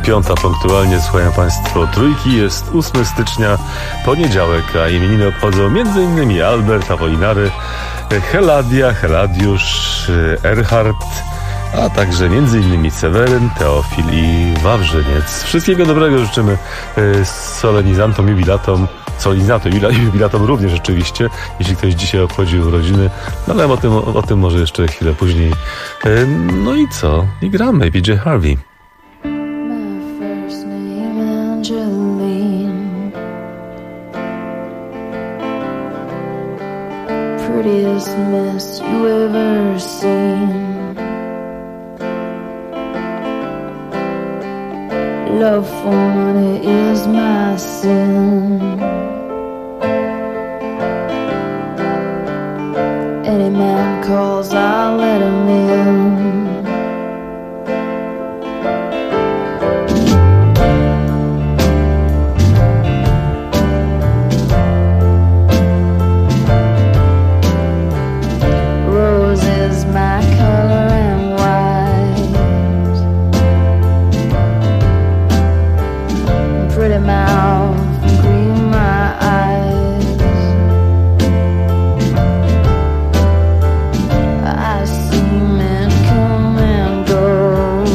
5 punktualnie, słuchają Państwo Trójki. Jest 8 stycznia, poniedziałek, a imieniny obchodzą m.in. Albert, Apolinary, Heladia, Heladiusz, Erhard, a także m.in. Seweryn, Teofil i Wawrzyniec. Wszystkiego dobrego życzymy solenizantom, jubilatom również rzeczywiście, jeśli ktoś dzisiaj obchodził urodziny, no ale o tym może jeszcze chwilę później. No i co? I gramy. PJ Harvey. Prettiest mess you ever seen. Love for money is my sin. Any man calls, I'll let him in. Rose is my color and white. Pretty mouth, green my eyes. I see men come and go,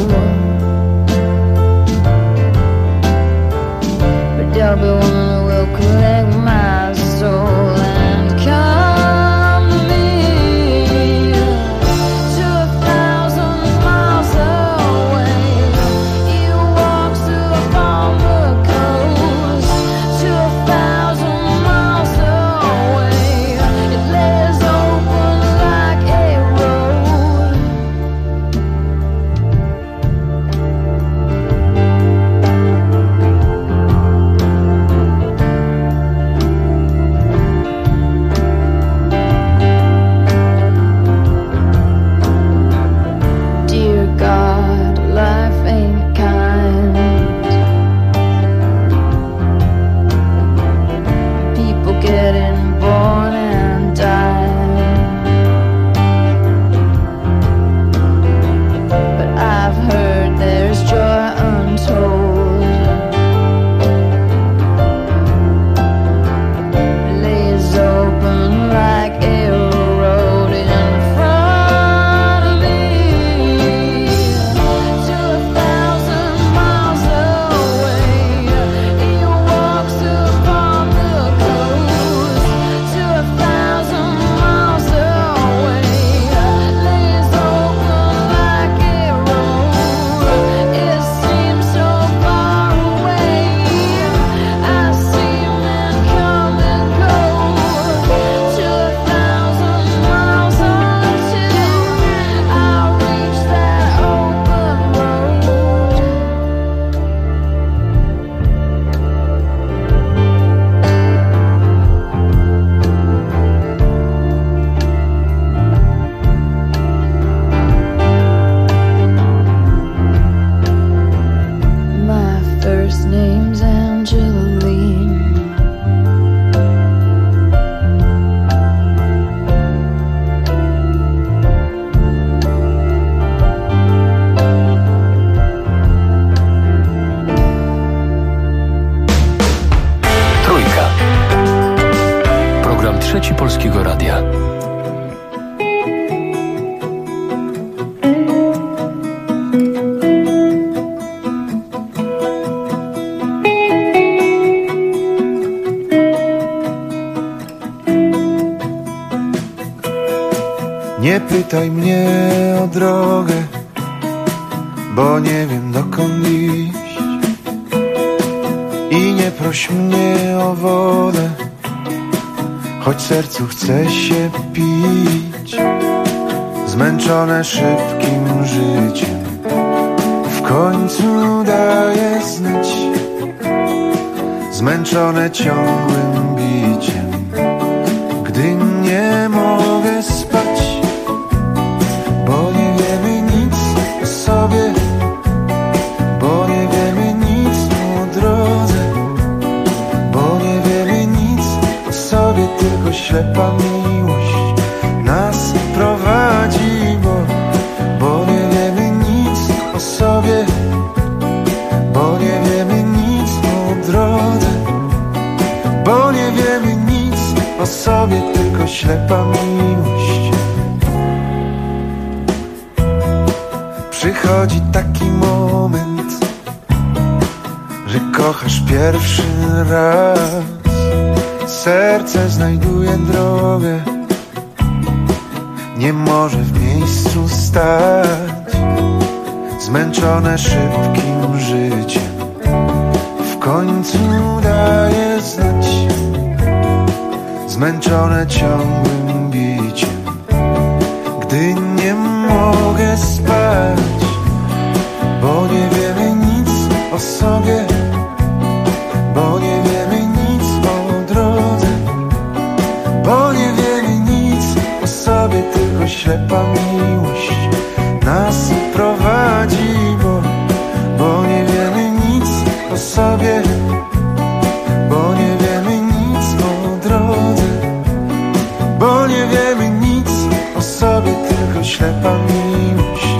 but there'll be one who will collect my soul and come to me. To 1,000 miles away, he walks upon the coast. To 1,000 miles away, it lays open like a road. Dear God, life ain't kind. People getting born and dying. But I've heard there's joy untold. Lays open like a road in front of me. To 1,000 miles away, he walks upon the coast. To 1,000 miles away, lays open like a road. It seems so far away. I see men come and go. To 1,000 miles until I reach that open road. My first name's Angeline. Trójka. Program Trzeci Polskiego Radia. Nie pytaj mnie o drogę, bo nie wiem dokąd iść. I nie proś mnie o wodę, choć sercu chce się pić. Zmęczone szybkim życiem, w końcu daje znać. Zmęczone ciągłym biciem, gdy nie mogę spać. Bo nie wiemy nic o sobie, bo nie wiemy nic o drodze, bo nie wiemy nic o sobie, tylko ślepa miłość nas prowadzi. Bo nie wiemy nic o sobie, bo o sobie, tylko ślepa miłość. Przychodzi taki moment, że kochasz pierwszy raz. Serce znajduje drogę, nie może w miejscu stać. Zmęczone szybkim życiem w końcu daje znać. Zmęczone ciągłym biciem, gdy nie mogę spać. Bo nie wiemy nic o sobie, bo nie wiemy nic o drodze, bo nie wiemy nic o sobie, tylko ślepa miłość nas prowadzi. Bo nie wiemy nic o sobie, bo nie wiemy nic o drodze, bo nie wiemy nic o sobie, tylko ślepa miłość.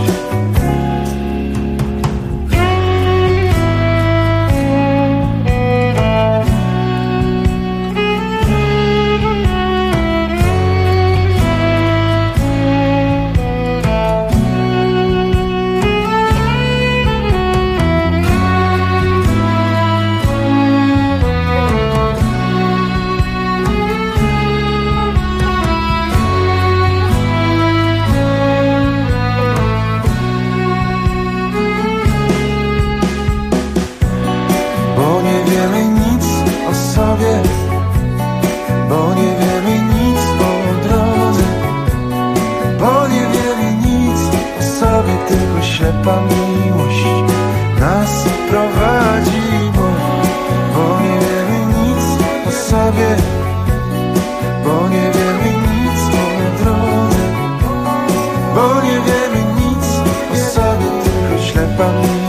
Bo nie wiemy nic o drodze, bo nie wiemy nic o sobie, tylko ślepa miłość nas prowadzi. Bo nie wiemy nic o sobie, bo nie wiemy nic o drodze, bo nie wiemy nic o sobie, tylko ślepa miłość.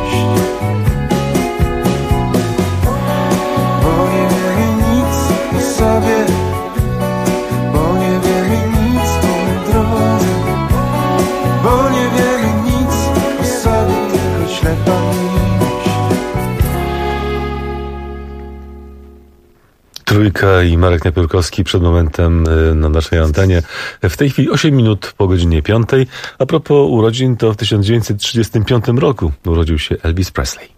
Bo nie wiemy nic o drodze, bo nie wiemy nic o sobie, tylko ślepa miłość. Trójka i Marek Napiórkowski przed momentem na naszej antenie. W tej chwili 8 minut po godzinie 5. A propos urodzin, to w 1935 roku urodził się Elvis Presley.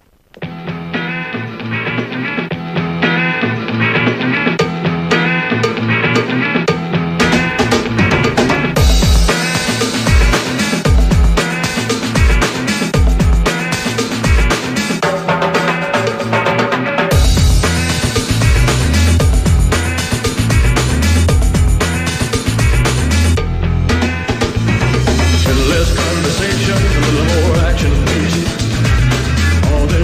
All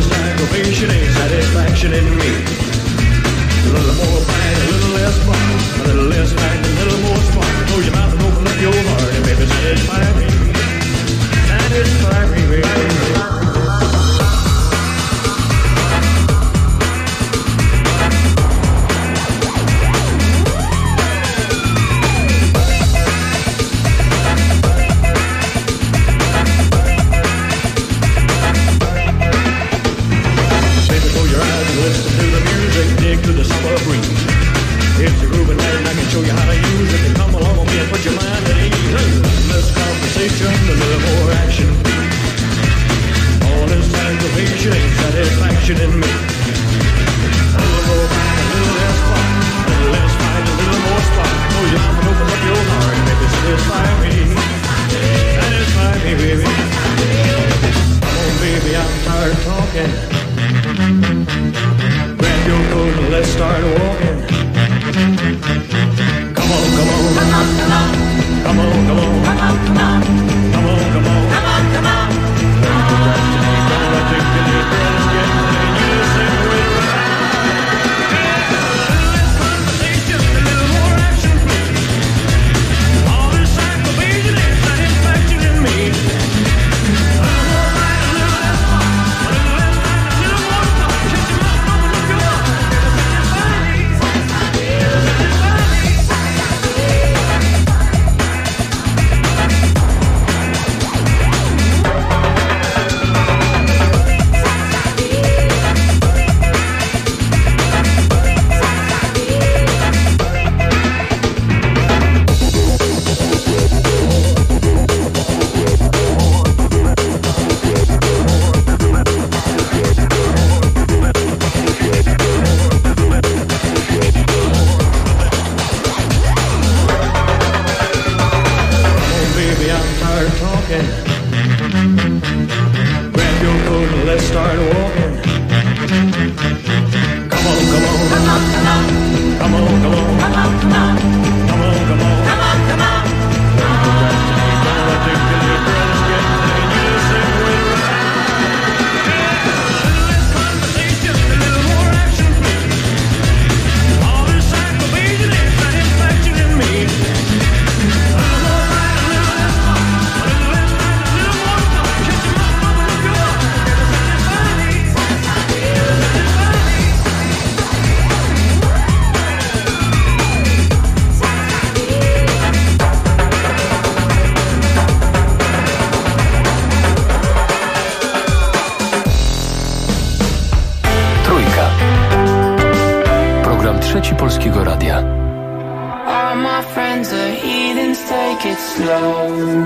Trzeci Polskiego Radia. All my friends are heathens, take it slow.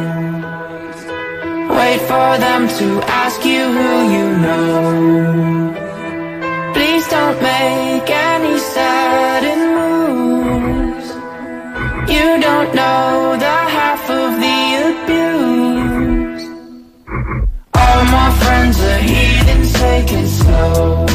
Wait for them to ask you who you know. Please don't make any sudden moves. You don't know the half of the abuse. All my friends are heathens, take it slow.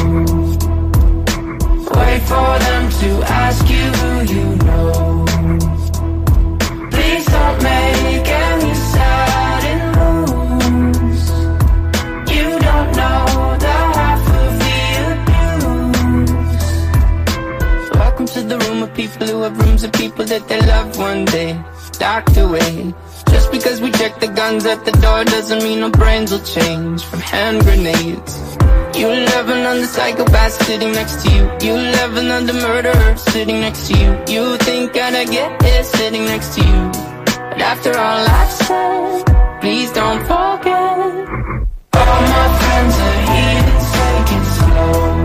Wait for them to ask you who you know. Please don't make any sudden moves. You don't know the half of the abuse. Welcome to the room of people who have rooms of people that they loved one day docked away. Just because we check the guns at the door doesn't mean our brains will change from hand grenades. You love another psychopath sitting next to you. You love another murderer sitting next to you. You think I'd get here sitting next to you. But after all I've said, please don't forget. All my friends are heathens, take it slow.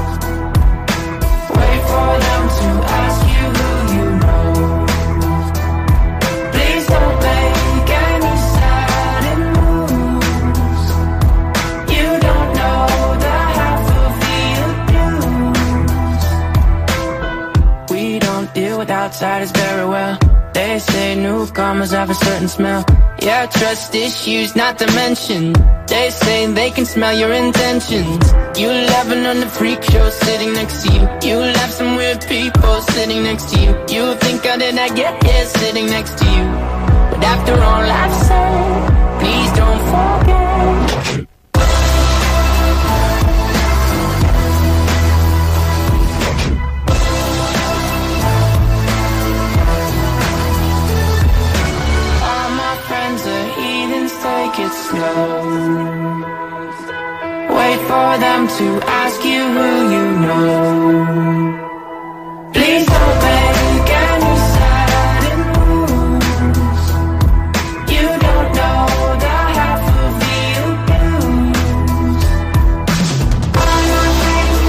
Wait for them to ask you who you know. Please don't make any sudden moves. You don't know the half of the abuse. We don't deal with outsiders very well. They say newcomers have a certain smell. Yeah, trust issues not to mention. They say they can smell your intentions. You laughing on the freak show sitting next to you. You laugh some weird people sitting next to you. You think how did I get here sitting next to you. But after all I've said, please don't forget. Take it slow. Wait for them to ask you who you know. Please don't make any sudden moves. You don't know the half of the abuse. All my friends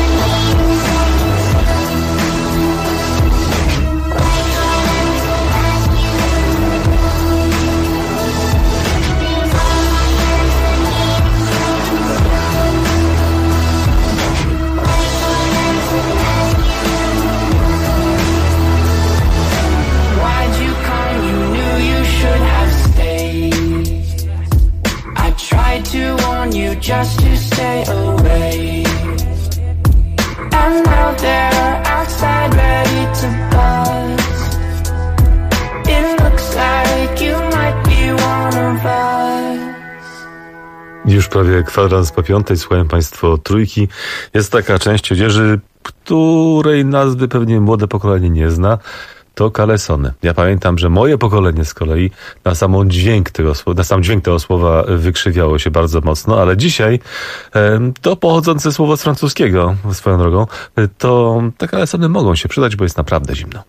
to warn you just to stay away. And now they're outside ready to buzz. It looks like you might be one of us. Już prawie kwadrans po 5:00, słuchają Państwo Trójki. Jest taka część odzieży, której nazwy pewnie młode pokolenie nie zna. To kalesony. Ja pamiętam, że moje pokolenie z kolei na sam dźwięk tego słowa wykrzywiało się bardzo mocno, ale dzisiaj to pochodzące słowo z francuskiego, swoją drogą, to te kalesony mogą się przydać, bo jest naprawdę zimno.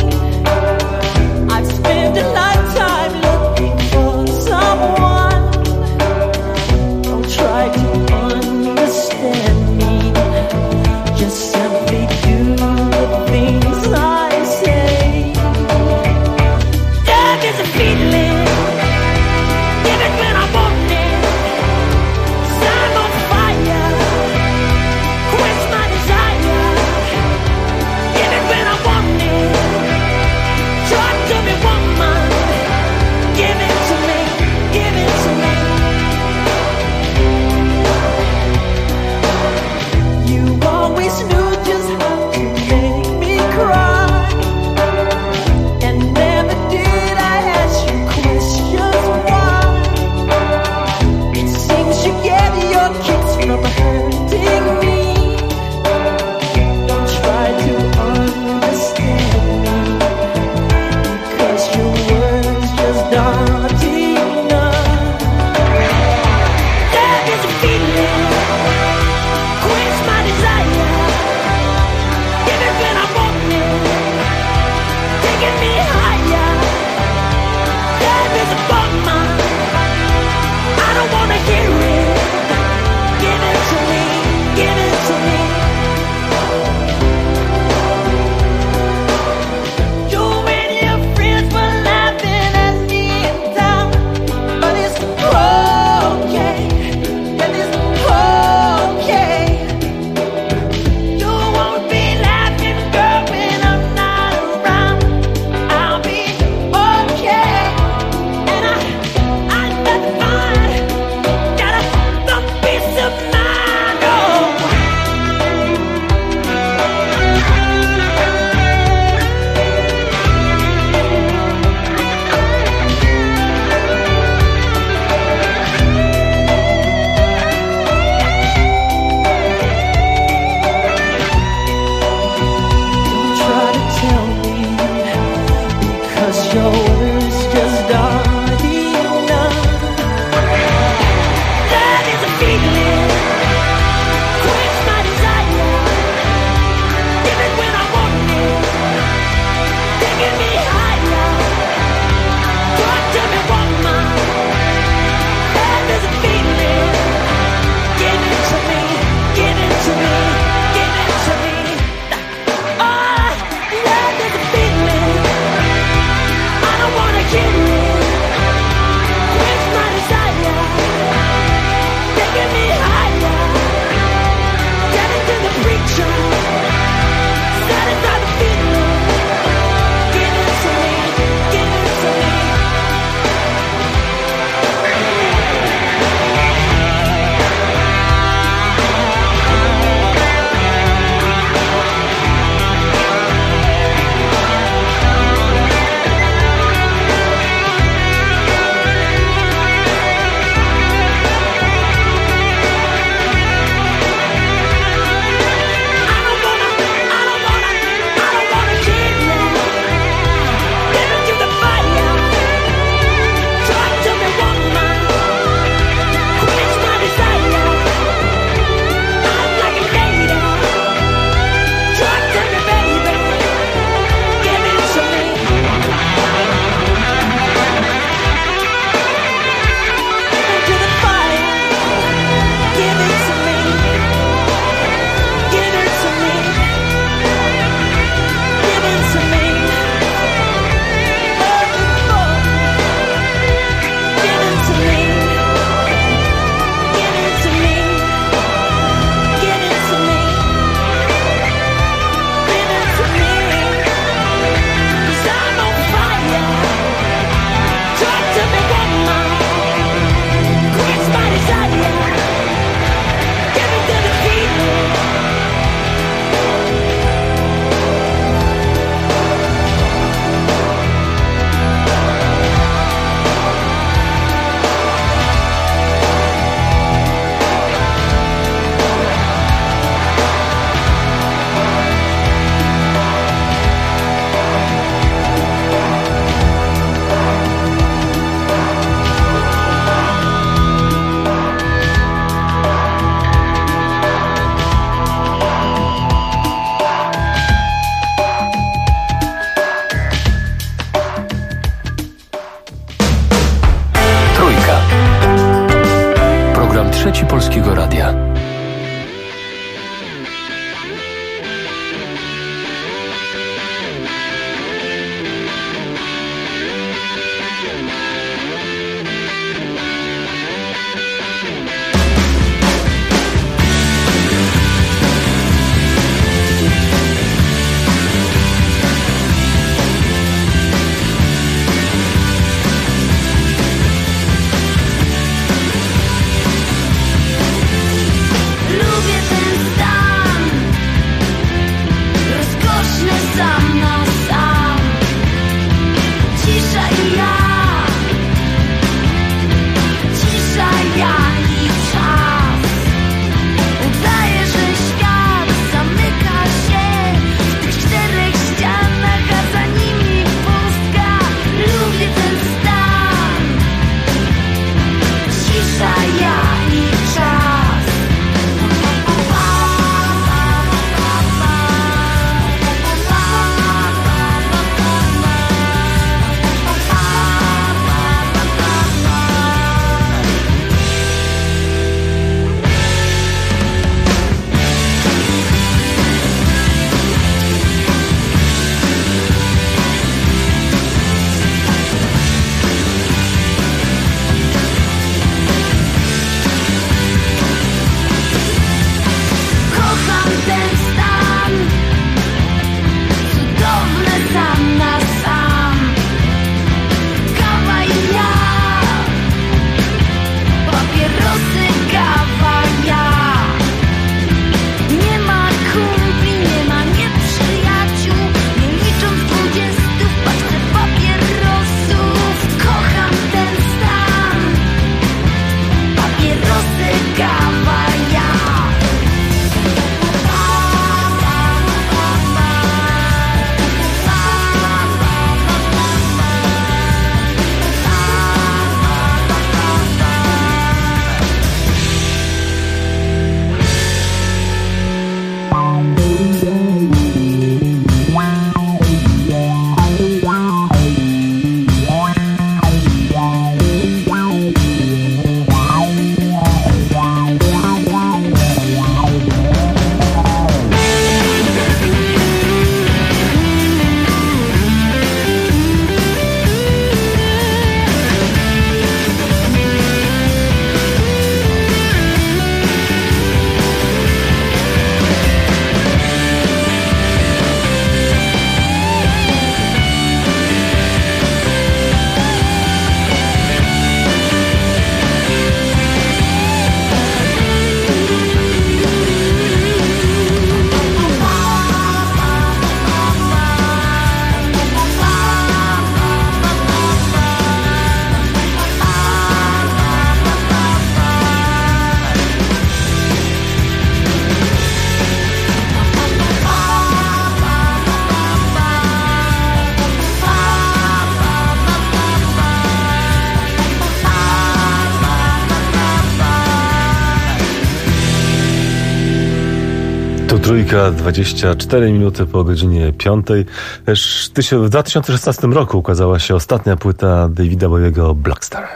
I've spent a lifetime looking for someone Program Trzeci Polskiego Radia. Trójka, 24 minuty po godzinie 5. Też w 2016 roku ukazała się ostatnia płyta Davida Bowiego Black Star.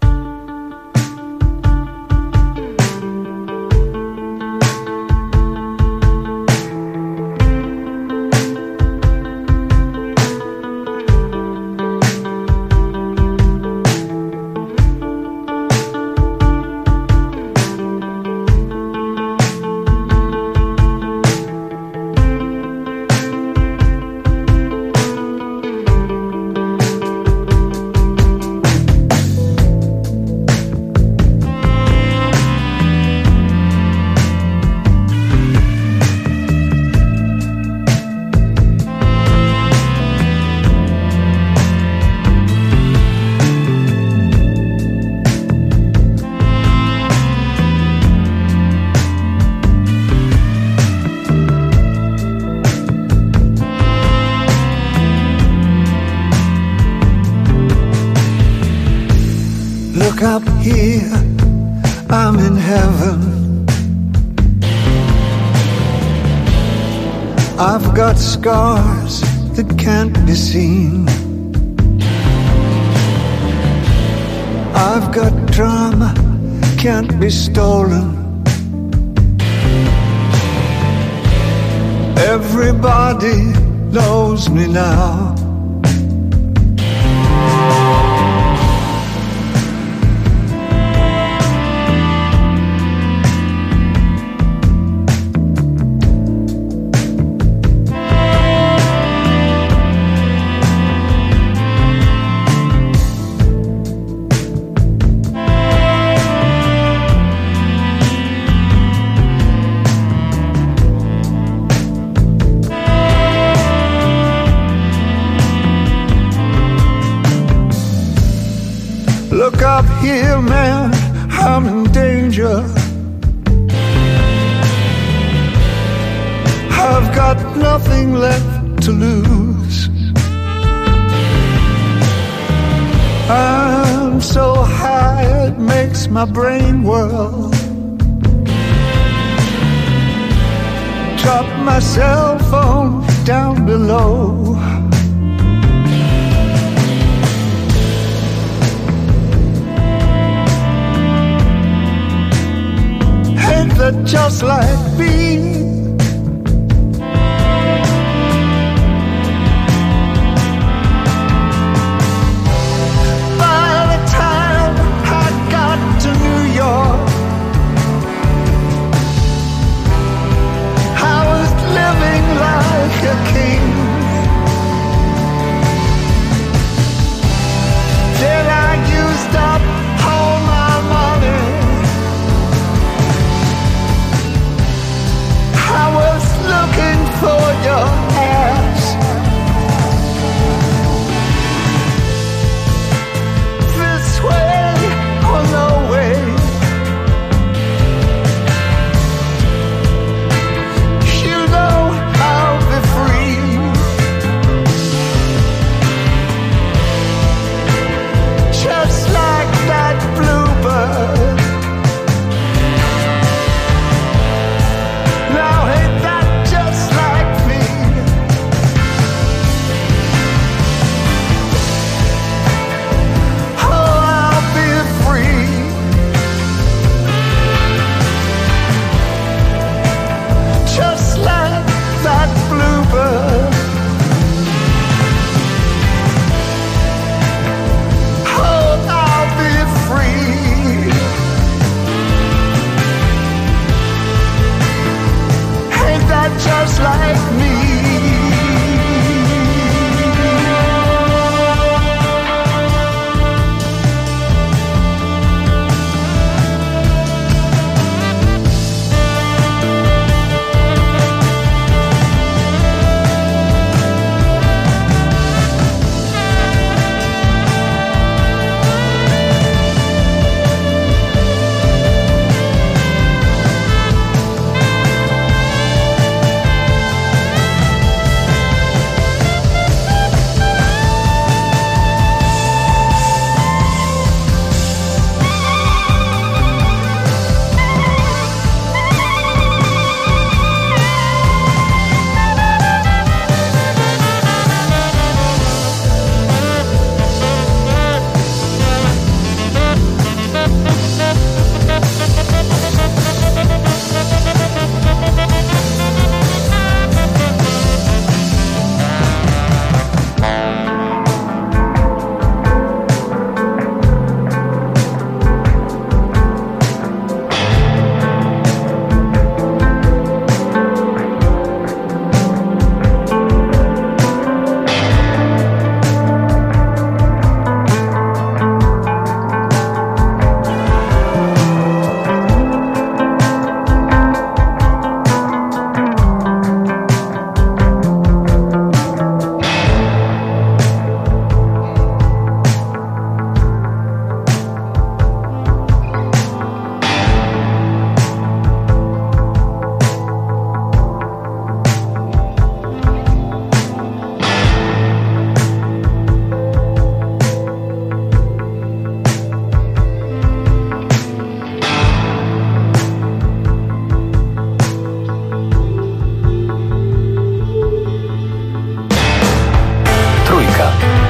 Look up here, I'm in heaven. I've got scars that can't be seen. I've got drama can't be stolen. Everybody knows me now. Look up here, man, I'm in danger. I've got nothing left to lose. I'm so high it makes my brain whirl. Drop my cell phone down below. That just like me. By the time I got to New York, I was living like a king. Then I used up all my money. I was looking for your ass. This way or no way. You know I'll be free. Just like that bluebird. Now ain't that just like me? Oh, I'll be free. Just like that bluebird. Oh, I'll be free. Ain't that just like me?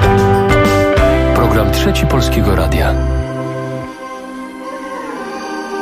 Trzeci Polskiego Radia.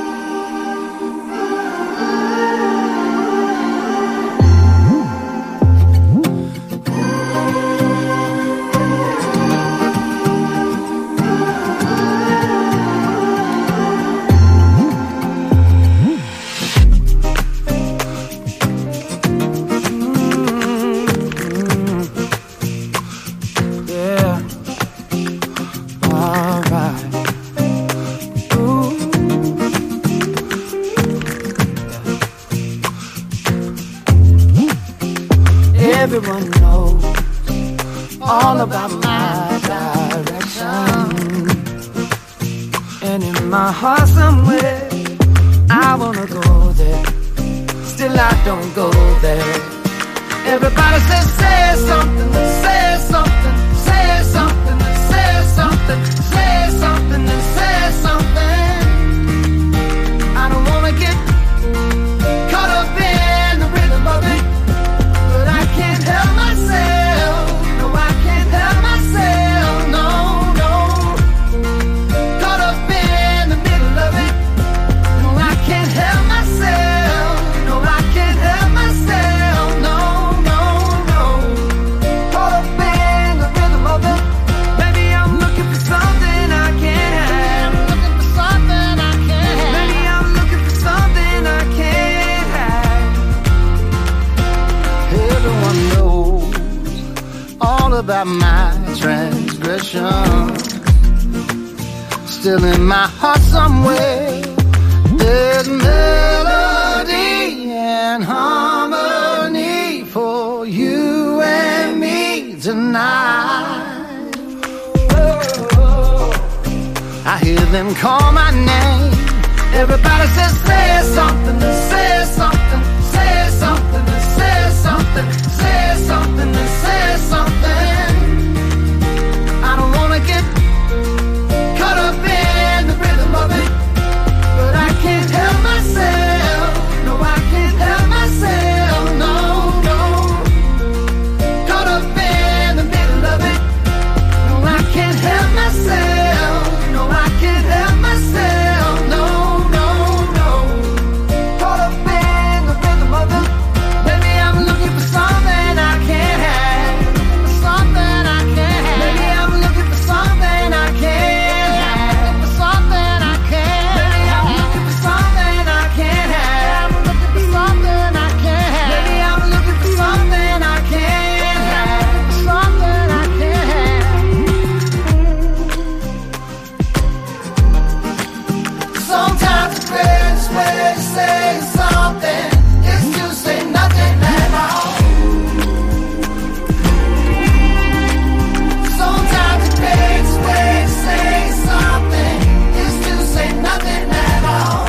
somewhere. I wanna go there, still I don't go there. Everybody says, say something, say something, say something, say something, say something, say something. I don't wanna get caught up in the rhythm of it, but I can't help myself. No, I can't help myself. No, no. Caught up in the middle of it. No, I can't help myself. No, I can't help myself. No, no, no. Caught up in the rhythm of it. Maybe I'm looking for something I can't have. Looking for something I can't have. Maybe I'm looking for something I can't have. Everyone knows all about my transgression. Still in my heart somewhere, there's melody and harmony for you and me tonight. Oh, I hear them call my name. Everybody says, say something, say something, say something, say something, say something, say something. I don't wanna get caught up in the rhythm of it, but I can't help myself. No, I can't help myself. No, no. Caught up in the middle of it. No, I can't help myself. No, I can't help myself. No, no, no. Caught up in the rhythm of it. Maybe I'm looking for something I can't have. Something I can't have. Maybe I'm looking for something I can't have. For something I can't. Maybe I'm looking for something I can't have. Looking for something I can't have. Maybe I'm looking for something I can't have. Something I can't have. Sometimes the greatest way to say something is to say nothing at all. Sometimes the greatest way to say something is to say nothing at all.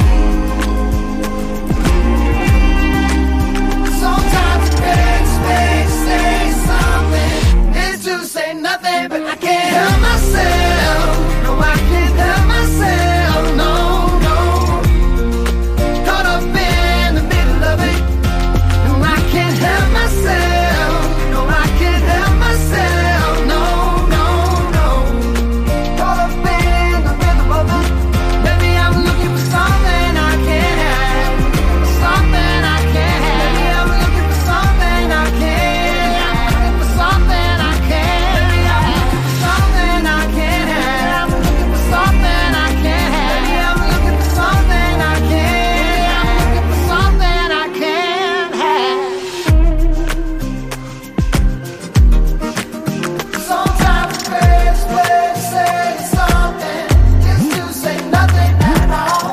Sometimes the greatest way to say something is to say nothing, but I can't help myself. No, I can't help myself. No, no. Caught up in the middle of it. No, I can't help myself. No, I can't help myself. No, no, no. Caught up in the rhythm of it. Maybe I'm looking for something I can't have. Something I can't have. Maybe I'm looking for something I can't have. For something I can't. Maybe I'm looking for something I can't have. Looking for something I can't have. Maybe I'm looking for something I can't have. Looking for something I can't have. Sometimes the greatest way to say something is to say nothing at all.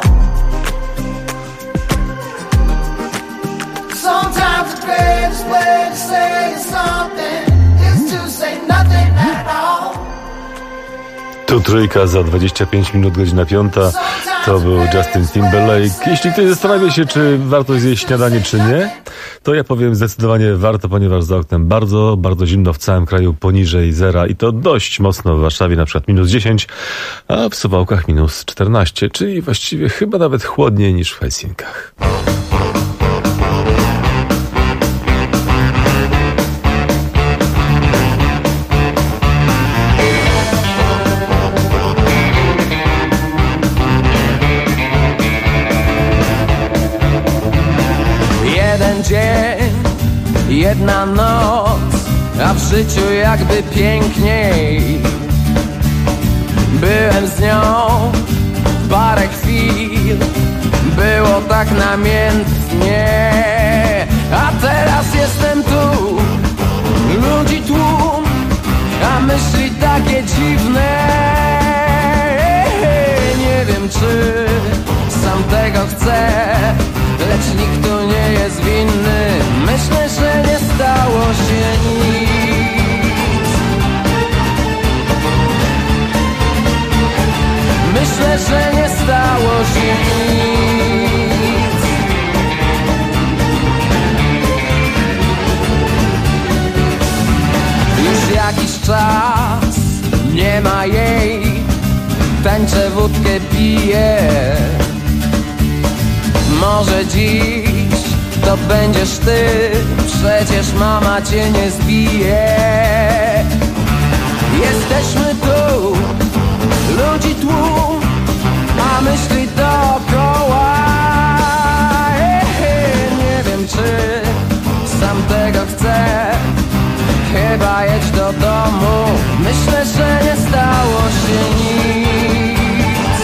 Sometimes the greatest way to say something is to say nothing at all. Tu trójka za 25 minut, godzina 5. To był Justin Timberlake. Jeśli ktoś zastanawia się, czy warto zjeść śniadanie, czy nie, to ja powiem zdecydowanie warto, ponieważ za oknem bardzo, bardzo zimno w całym kraju, poniżej zera i to dość mocno w Warszawie, na przykład -10, a w Suwałkach -14, czyli właściwie chyba nawet chłodniej niż w Helsinkach. Jeden dzień, jedna noc, a w życiu jakby piękniej. Byłem z nią parę chwil, było tak namiętnie. A teraz jestem tu, ludzi tłum, a myśli takie dziwne. Nie wiem, czy sam tego chcę, lecz nikt tu nie jest winny. Myślę, że nie stało się nic. Myślę, Myślę, że nie stało się nic. Już jakiś czas nie ma jej, tańczę, wódkę piję. Może dziś to będziesz ty, przecież mama cię nie zbije. Jesteśmy tu, ludzi tłum, a myśli dookoła. Nie wiem, czy sam tego chcę, chyba jedź do domu. Myślę, że nie stało się nic.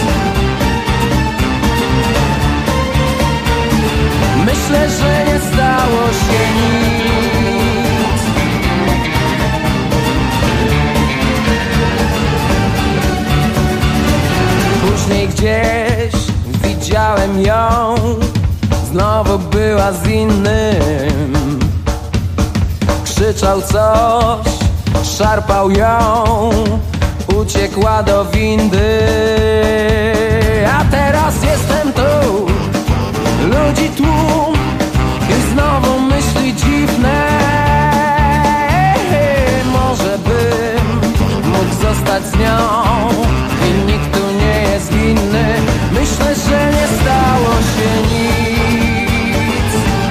Myślę, że nie stało się nic. Później gdzieś widziałem ją, znowu była z innym. Krzyczał coś, szarpał ją, uciekła do windy. A teraz jestem tu, ludzi tłum i znowu myśli dziwne. Może bym mógł zostać z nią i nikt tu nie jest winny. Myślę, że nie stało się nic.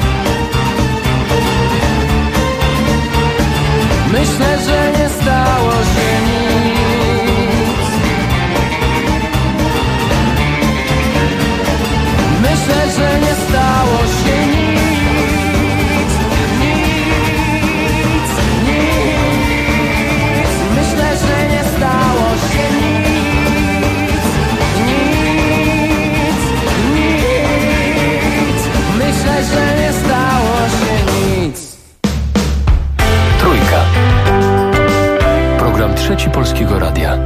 Myślę, że nie stało się nic. Myślę, że nie stało się nic. Nic, nic. Myślę, że nie stało się nic. Nic, nic. Myślę, że nie stało się nic. Trójka. Program Trzeci Polskiego Radia.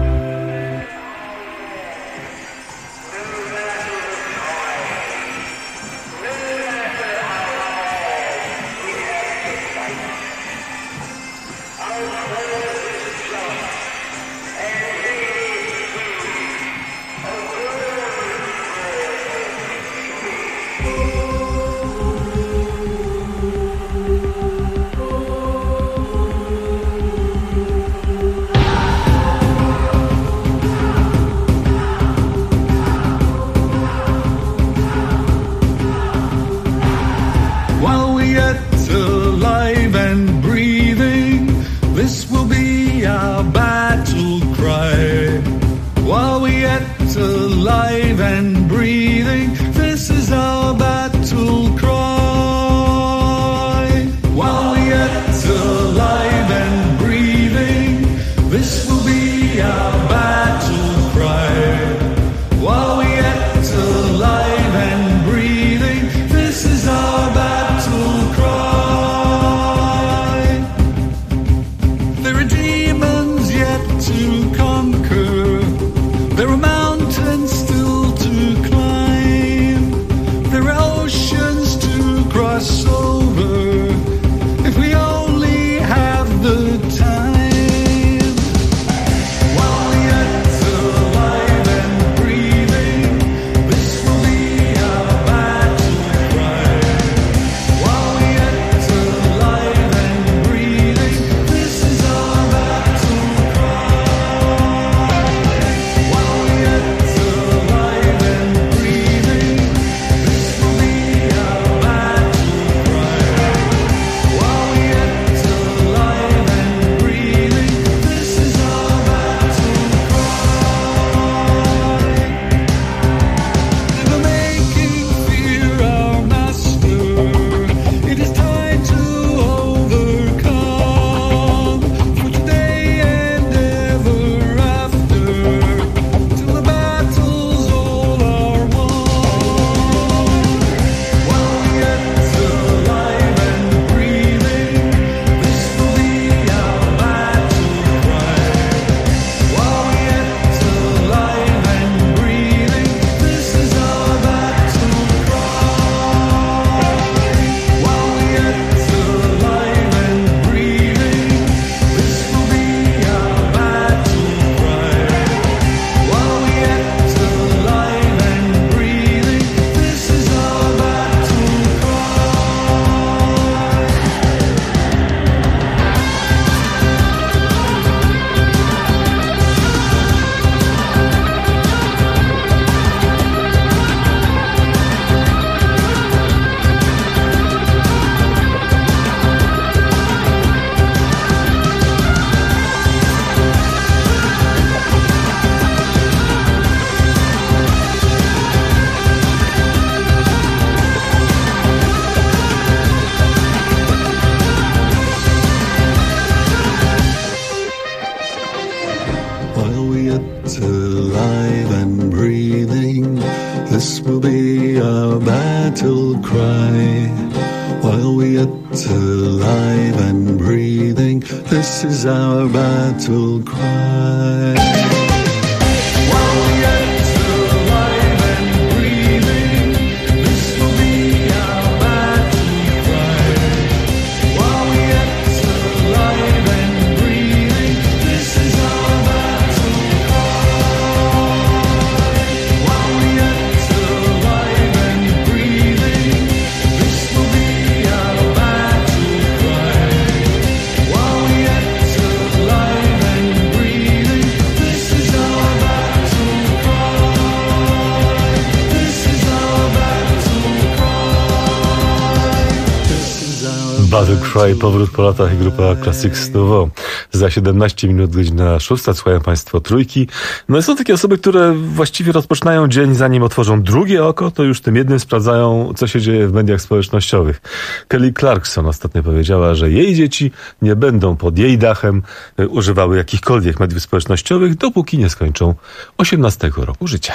will be our battle cry. While we yet alive and breathing, this is our battle cry. While we yet alive and breathing, this will be our battle cry. While we yet alive and breathing, this is our battle cry. While we yet alive and breathing, this will be our battle cry. While we yet alive and breathing, this is our battle cry. This is our battle cry. This is our Battle Cry, powrót po latach i grupa Classics Nouveau. Za 17 minut, godzina 6. Słuchają Państwo Trójki. No są takie osoby, które właściwie rozpoczynają dzień, zanim otworzą drugie oko, to już tym jednym sprawdzają, co się dzieje w mediach społecznościowych. Kelly Clarkson ostatnio powiedziała, że jej dzieci nie będą pod jej dachem używały jakichkolwiek mediów społecznościowych, dopóki nie skończą 18 roku życia.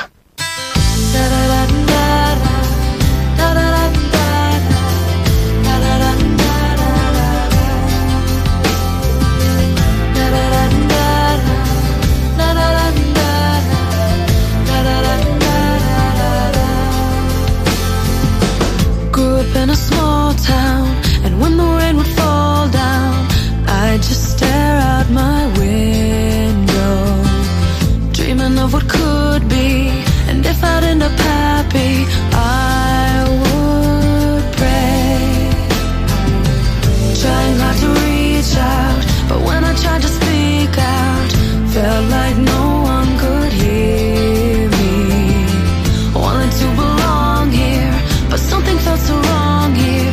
Grew up in a small town, and when the rain would fall down, I'd just stare out my window, dreaming of what could be. And if I'd end up happy, I would pray, trying hard to reach out, but when I tried to speak out, felt like no one could hear me. Wanted to belong here, but something felt so wrong here.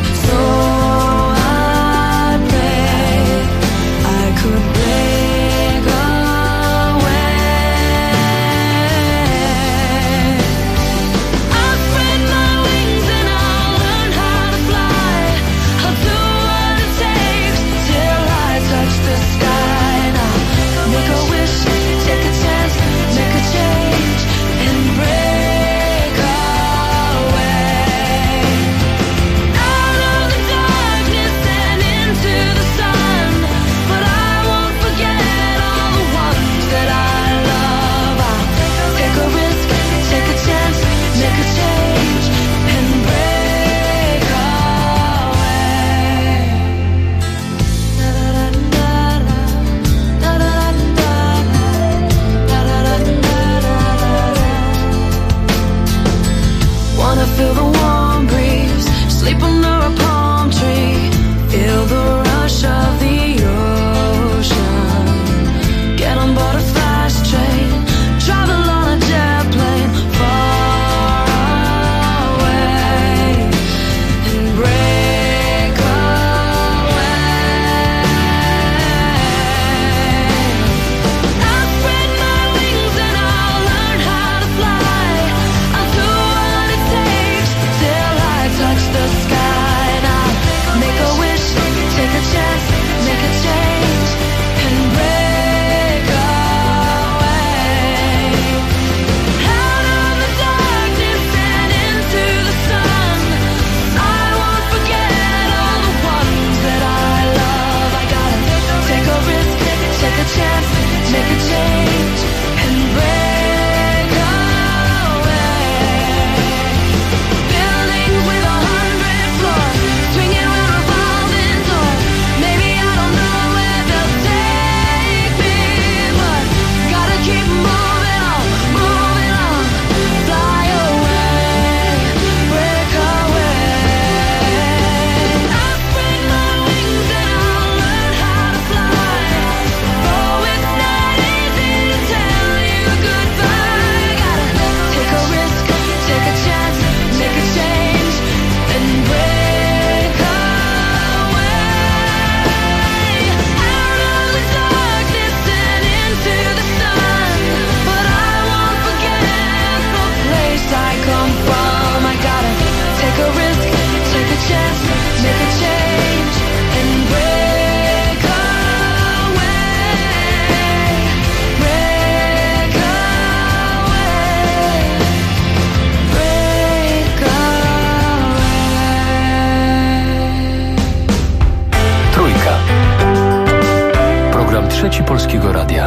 Trzeci Polskiego Radia.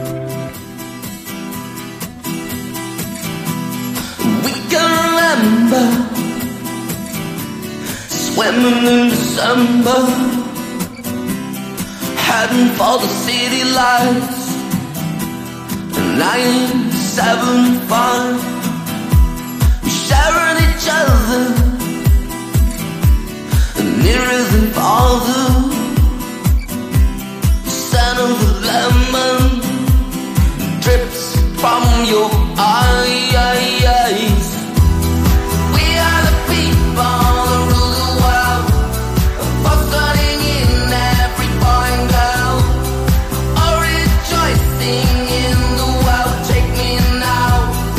We can remember swimming in December, heading for the city lights. 975, we sharing each other, nearer than farther. The scent of the lemon drips from your eyes. We are the people that rule the world, fostering in every boy and girl, all rejoicing in the world. Take me now,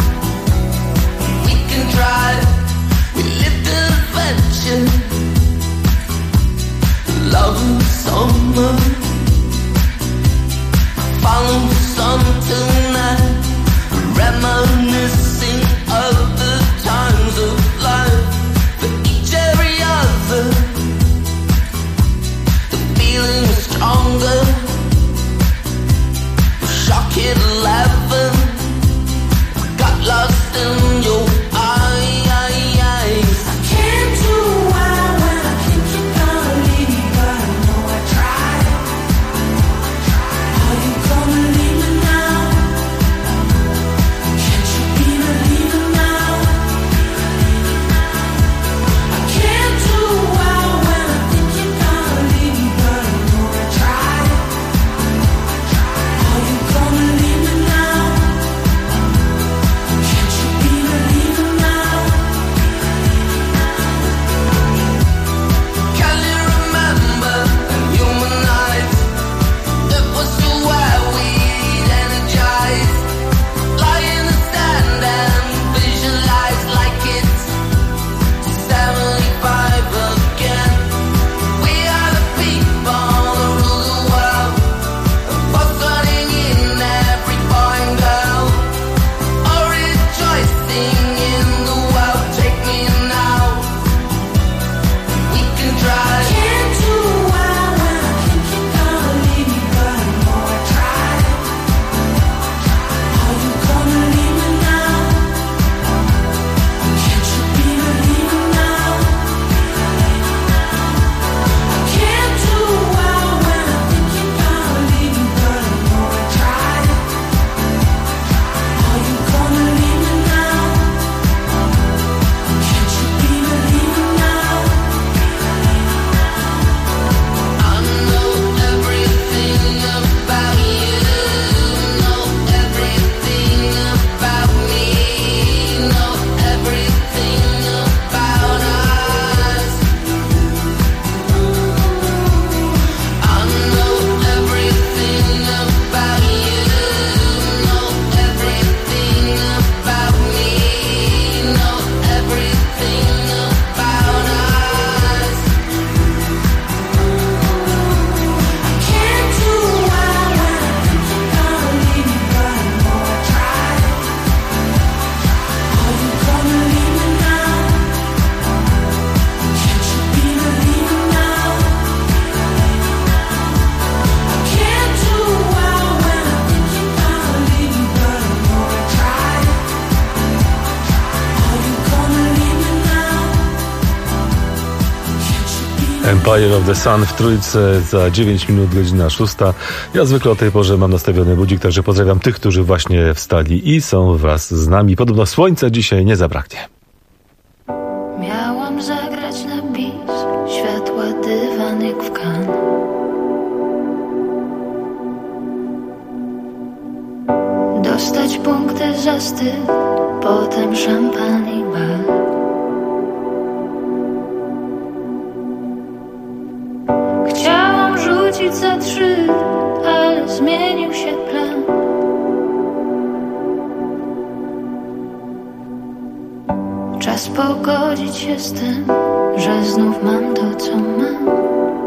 we can try. We lived an adventure, love in summer, follow the sun tonight, reminiscing of the times of life. For each every other, the feeling is stronger. Shock at 11, got lost in your eyes. I can't do well when I think you're gonna leave me, but I know I tried. Are you gonna leave me now? Can't you be believing now? I can't do well when I think you're gonna leave me, but I know I tried. Are you gonna leave me now? Can't you be believing now? Can you remember human nights? It was so where we'd energize, lie in the sand and visualize like it's 75 again. We are the people that rule the world, fostering in every boy and girl, all rejoicing in the world. Take me now, we can try. Can't do well when I think you're gonna leave me, but I know I tried. Are you gonna leave me now? Can't you be believing now? I can't do well when I think you're gonna leave me, but I know I tried. Are you gonna leave me now? Can't you be believing now? I know everything about you, know everything about me, know everything about us. I know everything about you, know everything about me, know everything about us. I can't do well when I think you're gonna leave me, but I know I tried. Are you gonna leave me now? Can't you be believing now? I can't do well when I think you're gonna leave me, but I know I tried. Are you gonna leave me now? Can't you be Empire of the Sun w Trójce za 9 minut, godzina 6. Ja zwykle o tej porze mam nastawiony budzik, także pozdrawiam tych, którzy właśnie wstali i są wraz z nami. Podobno słońca dzisiaj nie zabraknie. Miałam zagrać na bis, światła dywan jak w Cannes. Dostać punkty za styl, potem szampan i bar. Chciałam rzucić za 3, ale zmienił się plan. Czas pogodzić się z tym, że znów mam to, co mam.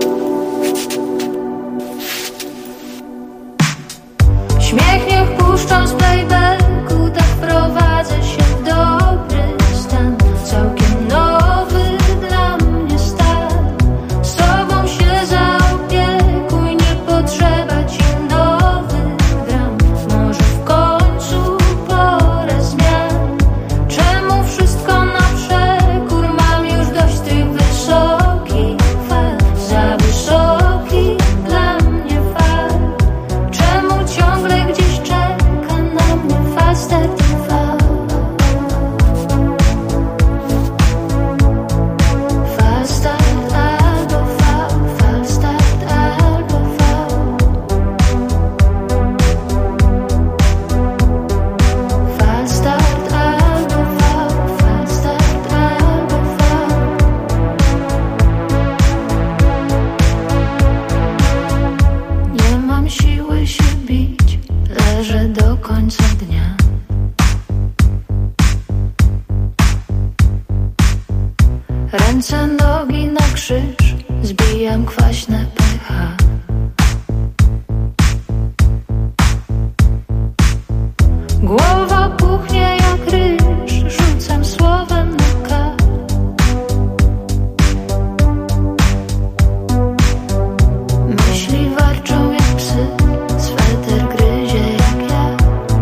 Śmiech niech puszczą z playbacku, tak wprowadzę się w dobry stan. Całkiem nowy dla mnie stan. Sobą się zaopiekuj, nie potrzeba ci nowych. Ręce, nogi na krzyż, zbijam kwaśne pH. Głowa puchnie jak ryż, rzucam słowem na K. Myśli warczą jak psy, sweter gryzie jak ja.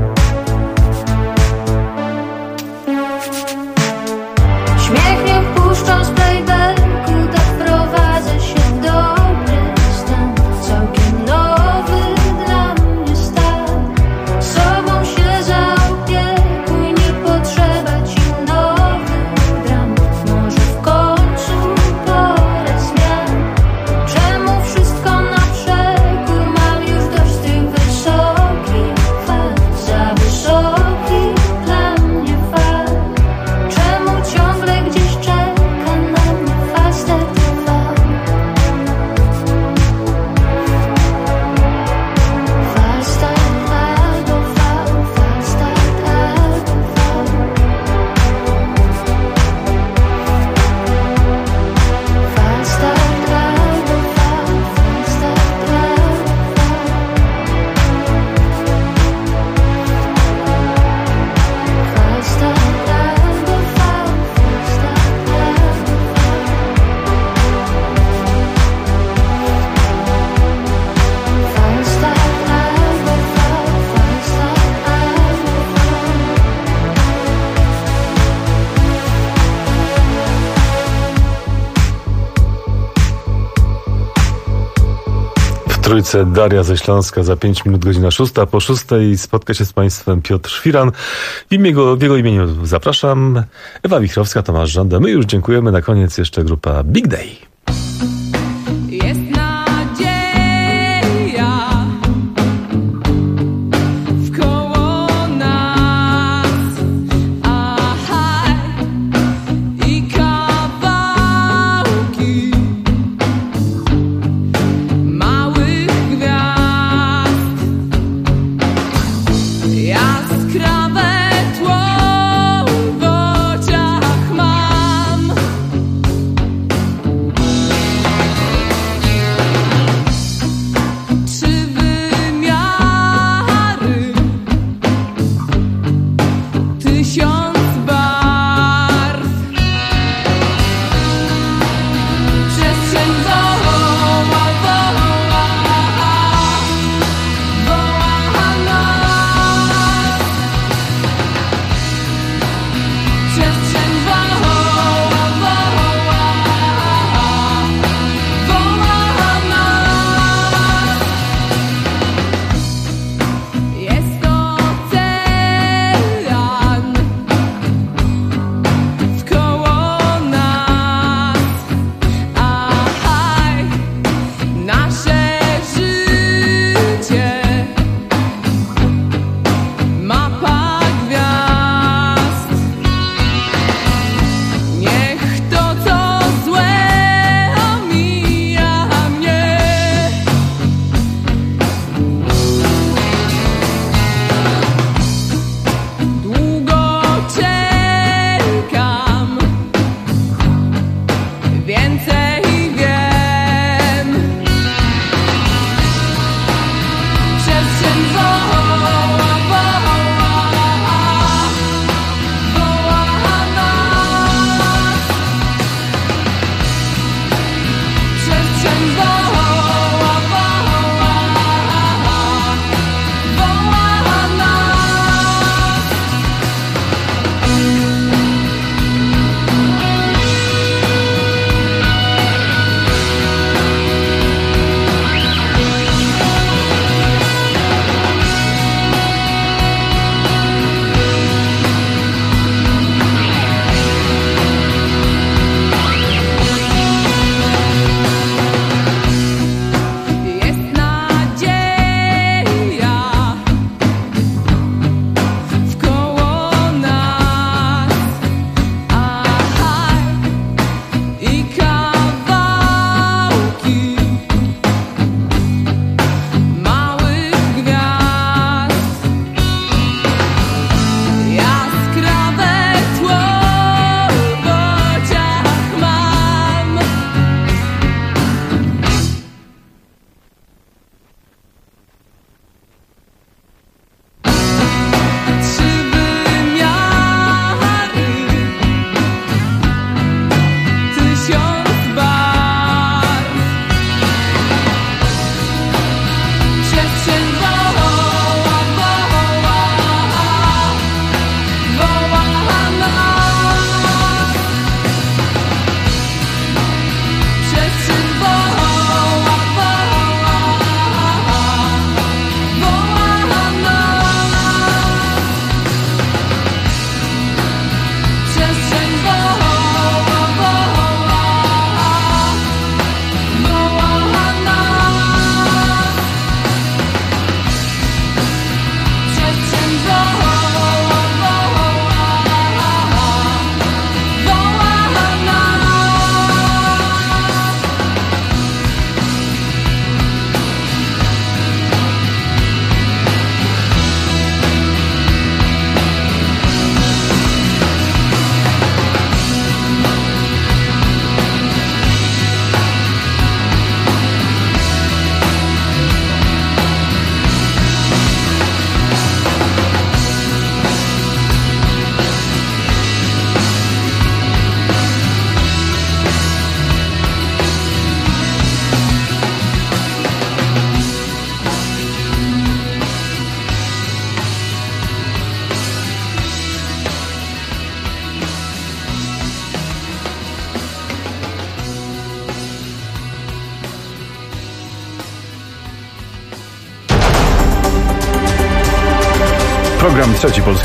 Śmiech nie wpuszczą z playbacku, tak prowadzę się w dobry stan. Całkiem nowy dla mnie stan. Sobą się zaopiekuj, nie potrzeba ci nowych dram. Może w końcu pora zmian. Czemu wszystko na przekór? Mam już dość tych wysokich fal. Za wysokich dla mnie fal. Czemu ciągle gdzieś czeka na mnie faster trwa? Faster albo fal, faster albo fal. Faster albo fal, faster albo fal. Faster albo fal, faster W Trójce Daria ze Śląska za 5 minut, godzina 6. Po 6 spotka się z Państwem Piotr Świran. W jego imieniu zapraszam. Ewa Wichrowska, Tomasz Żąda. My już dziękujemy. Na koniec jeszcze grupa Big Day. Jest nadzieja wkoło nas, aha, i kawałki małych gwiazd. Jaskrawe tło w oczach mam. Program Trzeci Polski